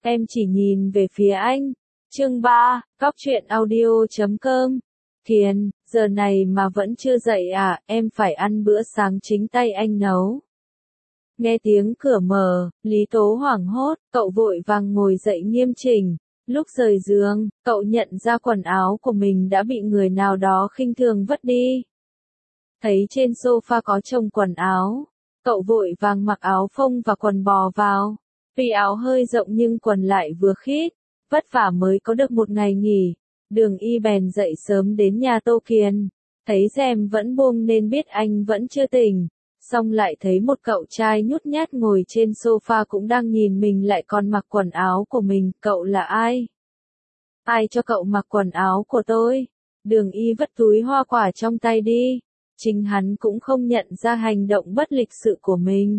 Em chỉ nhìn về phía anh. Chương 3, Góc truyện audio.com. Kiền, giờ này mà vẫn chưa dậy à, em phải ăn bữa sáng chính tay anh nấu. Nghe tiếng cửa mở, Lý Tố hoảng hốt, cậu vội vàng ngồi dậy nghiêm chỉnh. Lúc rời giường, cậu nhận ra quần áo của mình đã bị người nào đó khinh thường vứt đi. Thấy trên sofa có chồng quần áo, cậu vội vàng mặc áo phông và quần bò vào. Vì áo hơi rộng nhưng quần lại vừa khít, vất vả mới có được một ngày nghỉ. Đường Y bèn dậy sớm đến nhà Tô Kiền, thấy rèm vẫn buông nên biết anh vẫn chưa tỉnh. Xong lại thấy một cậu trai nhút nhát ngồi trên sofa cũng đang nhìn mình lại còn mặc quần áo của mình. Cậu là ai? Ai cho cậu mặc quần áo của tôi? Đường Y vứt túi hoa quả trong tay đi. Chính hắn cũng không nhận ra hành động bất lịch sự của mình.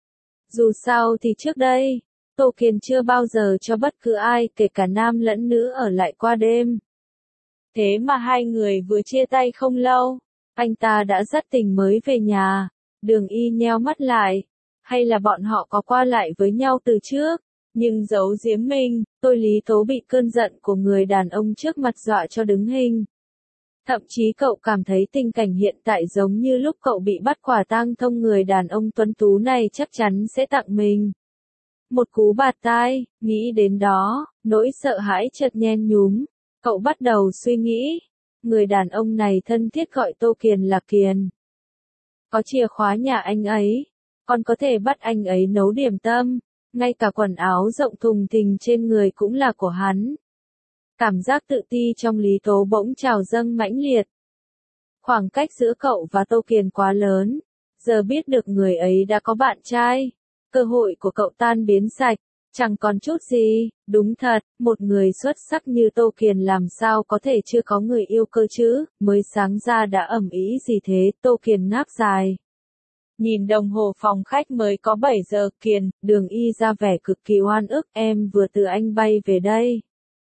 Dù sao thì trước đây, Tô Kiền chưa bao giờ cho bất cứ ai, kể cả nam lẫn nữ ở lại qua đêm. Thế mà hai người vừa chia tay không lâu, anh ta đã dắt tình mới về nhà. Đường Y nheo mắt lại. Hay là bọn họ có qua lại với nhau từ trước, nhưng giấu giếm mình. Tôi Lý Tố bị cơn giận của người đàn ông trước mặt dọa cho đứng hình. Thậm chí cậu cảm thấy tình cảnh hiện tại giống như lúc cậu bị bắt quả tang thông người đàn ông tuấn tú này chắc chắn sẽ tặng mình một cú bạt tai. Nghĩ đến đó, nỗi sợ hãi chợt nhen nhúm. Cậu bắt đầu suy nghĩ, người đàn ông này thân thiết gọi Tô Kiền là Kiền. Có chìa khóa nhà anh ấy, còn có thể bắt anh ấy nấu điểm tâm, ngay cả quần áo rộng thùng thình trên người cũng là của hắn. Cảm giác tự ti trong Lý Tố bỗng trào dâng mãnh liệt. Khoảng cách giữa cậu và Tô Kiền quá lớn, giờ biết được người ấy đã có bạn trai, cơ hội của cậu tan biến sạch, chẳng còn chút gì. Đúng thật, một người xuất sắc như Tô Kiền làm sao có thể chưa có người yêu cơ chứ, mới sáng ra đã ầm ĩ gì thế. Tô Kiền ngáp dài. Nhìn đồng hồ phòng khách mới có 7 giờ. Kiền, Đường Y ra vẻ cực kỳ oan ức, em vừa từ Anh bay về đây.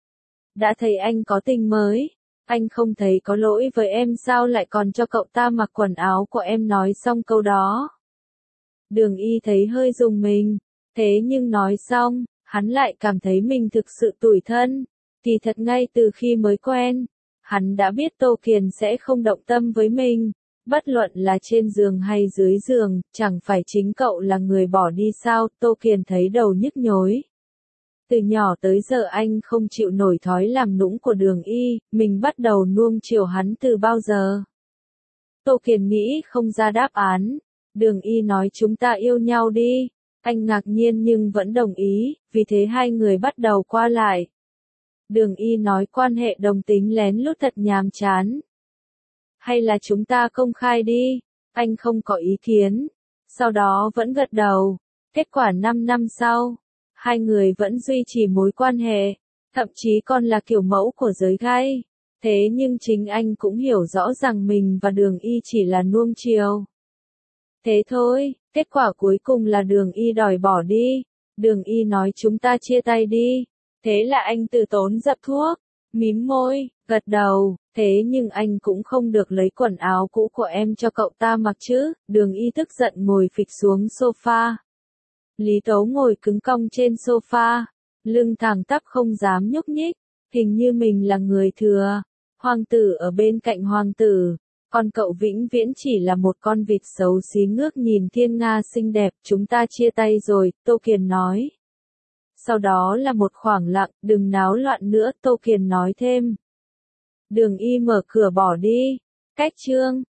Đã thấy anh có tình mới, anh không thấy có lỗi với em sao lại còn cho cậu ta mặc quần áo của em. Nói xong câu đó, Đường Y thấy hơi rùng mình, thế nhưng nói xong, hắn lại cảm thấy mình thực sự tủi thân. Thì thật ngay từ khi mới quen, hắn đã biết Tô Kiền sẽ không động tâm với mình, bất luận là trên giường hay dưới giường. Chẳng phải chính cậu là người bỏ đi sao? Tô Kiền thấy đầu nhức nhối. Từ nhỏ tới giờ anh không chịu nổi thói làm nũng của Đường Y, mình bắt đầu nuông chiều hắn từ bao giờ? Tô Kiền nghĩ không ra đáp án. Đường Y nói chúng ta yêu nhau đi. Anh ngạc nhiên nhưng vẫn đồng ý, vì thế hai người bắt đầu qua lại. Đường Y nói quan hệ đồng tính lén lút thật nhàm chán. Hay là chúng ta công khai đi? Anh không có ý kiến. Sau đó vẫn gật đầu. Kết quả 5 năm sau, hai người vẫn duy trì mối quan hệ, thậm chí còn là kiểu mẫu của giới gay. Thế nhưng chính anh cũng hiểu rõ rằng mình và Đường Y chỉ là nuông chiều. Thế thôi, kết quả cuối cùng là Đường Y đòi bỏ đi. Đường Y nói chúng ta chia tay đi. Thế là anh từ tốn dập thuốc, mím môi, gật đầu. Thế nhưng anh cũng không được lấy quần áo cũ của em cho cậu ta mặc chứ. Đường Y tức giận ngồi phịch xuống sofa. Lý Tố ngồi cứng cong trên sofa, lưng thẳng tắp không dám nhúc nhích, hình như mình là người thừa. Hoàng tử ở bên cạnh hoàng tử, còn cậu vĩnh viễn chỉ là một con vịt xấu xí ngước nhìn thiên nga xinh đẹp. Chúng ta chia tay rồi, Tô Kiền nói. Sau đó là một khoảng lặng, đừng náo loạn nữa, Tô Kiền nói thêm. Đường Y mở cửa bỏ đi. Cách chương